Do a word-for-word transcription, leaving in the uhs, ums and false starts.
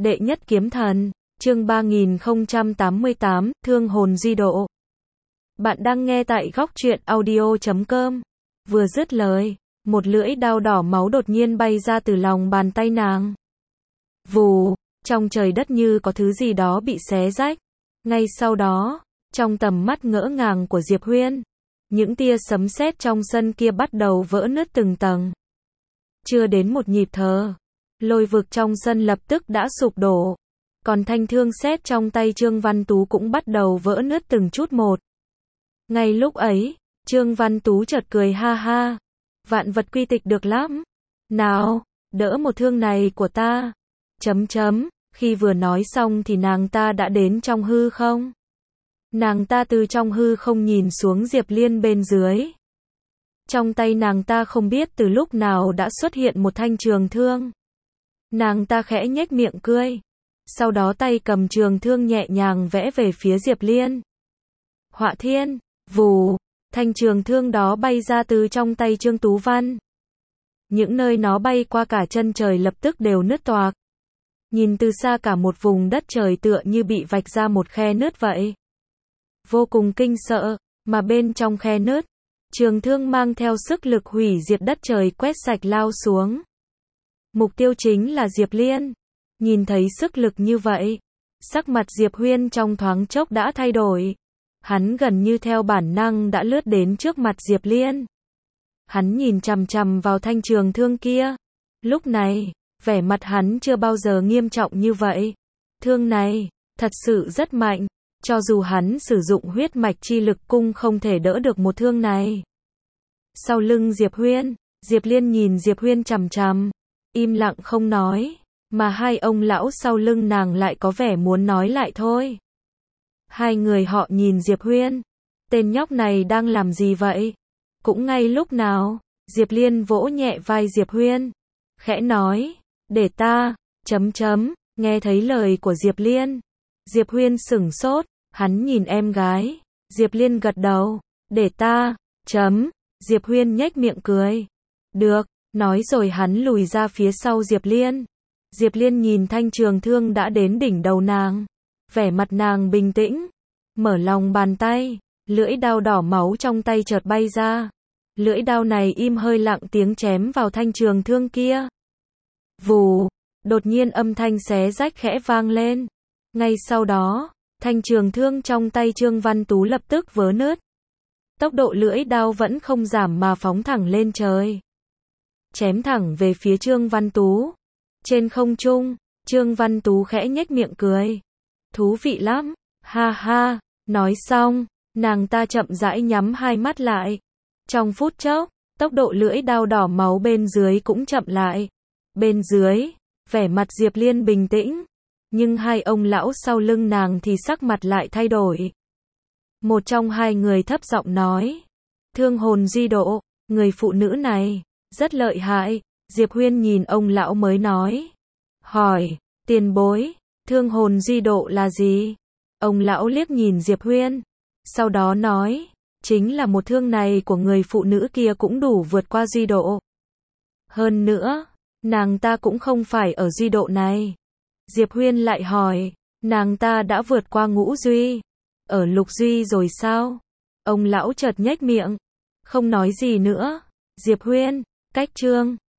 Đệ nhất kiếm thần, chương ba nghìn không trăm tám mươi tám, thương hồn di độ. Bạn đang nghe tại góc truyện audio chấm com. Vừa dứt lời, một lưỡi đao đỏ máu đột nhiên bay ra từ lòng bàn tay nàng. Vù, trong trời đất như có thứ gì đó bị xé rách. Ngay sau đó, trong tầm mắt ngỡ ngàng của Diệp Huyên, những tia sấm sét trong sân kia bắt đầu vỡ nứt từng tầng. Chưa đến một nhịp thở, lôi vực trong sân lập tức đã sụp đổ. Còn thanh thương sét trong tay Trương Văn Tú cũng bắt đầu vỡ nứt từng chút một. Ngay lúc ấy, Trương Văn Tú chợt cười ha ha. Vạn vật quy tịch được lắm. Nào, đỡ một thương này của ta. Chấm chấm, khi vừa nói xong thì nàng ta đã đến trong hư không. Nàng ta từ trong hư không nhìn xuống Diệp Liên bên dưới. Trong tay nàng ta không biết từ lúc nào đã xuất hiện một thanh trường thương. Nàng ta khẽ nhếch miệng cười. Sau đó tay cầm trường thương nhẹ nhàng vẽ về phía Diệp Liên. Họa thiên, vù, thanh trường thương đó bay ra từ trong tay Trương Tú Văn. Những nơi nó bay qua cả chân trời lập tức đều nứt toạc. Nhìn từ xa cả một vùng đất trời tựa như bị vạch ra một khe nứt vậy. Vô cùng kinh sợ, mà bên trong khe nứt, trường thương mang theo sức lực hủy diệt đất trời quét sạch lao xuống. Mục tiêu chính là Diệp Liên. Nhìn thấy sức lực như vậy, sắc mặt Diệp Huyên trong thoáng chốc đã thay đổi. Hắn gần như theo bản năng đã lướt đến trước mặt Diệp Liên. Hắn nhìn chằm chằm vào thanh trường thương kia. Lúc này, vẻ mặt hắn chưa bao giờ nghiêm trọng như vậy. Thương này, thật sự rất mạnh. Cho dù hắn sử dụng huyết mạch chi lực cung không thể đỡ được một thương này. Sau lưng Diệp Huyên, Diệp Liên nhìn Diệp Huyên chằm chằm, im lặng không nói, mà hai ông lão sau lưng nàng lại có vẻ muốn nói lại thôi. Hai người họ nhìn Diệp Huyên, tên nhóc này đang làm gì vậy? Cũng ngay lúc nào, Diệp Liên vỗ nhẹ vai Diệp Huyên, khẽ nói, để ta, chấm chấm, nghe thấy lời của Diệp Liên. Diệp Huyên sửng sốt, hắn nhìn em gái, Diệp Liên gật đầu, để ta, chấm, Diệp Huyên nhếch miệng cười. Được, nói rồi hắn lùi ra phía sau Diệp Liên. Diệp Liên nhìn thanh trường thương đã đến đỉnh đầu nàng. Vẻ mặt nàng bình tĩnh. Mở lòng bàn tay, lưỡi đao đỏ máu trong tay chợt bay ra. Lưỡi đao này im hơi lặng tiếng chém vào thanh trường thương kia. Vù, đột nhiên âm thanh xé rách khẽ vang lên. Ngay sau đó, thanh trường thương trong tay Trương Văn Tú lập tức vỡ nứt. Tốc độ lưỡi đao vẫn không giảm mà phóng thẳng lên trời. Chém thẳng về phía Trương Văn Tú. Trên không trung, Trương Văn Tú khẽ nhếch miệng cười. Thú vị lắm, ha ha, nói xong, nàng ta chậm rãi nhắm hai mắt lại. Trong phút chốc, tốc độ lưỡi đao đỏ máu bên dưới cũng chậm lại. Bên dưới, vẻ mặt Diệp Liên bình tĩnh. Nhưng hai ông lão sau lưng nàng thì sắc mặt lại thay đổi. Một trong hai người thấp giọng nói. Thương hồn di độ, người phụ nữ này, rất lợi hại. Diệp Huyên nhìn ông lão mới nói. Hỏi, tiền bối, thương hồn di độ là gì? Ông lão liếc nhìn Diệp Huyên. Sau đó nói, chính là một thương này của người phụ nữ kia cũng đủ vượt qua di độ. Hơn nữa, nàng ta cũng không phải ở di độ này. Diệp Huyên lại hỏi, nàng ta đã vượt qua ngũ duy, ở lục duy rồi sao? Ông lão chợt nhếch miệng, không nói gì nữa. Diệp Huyên, cách Trương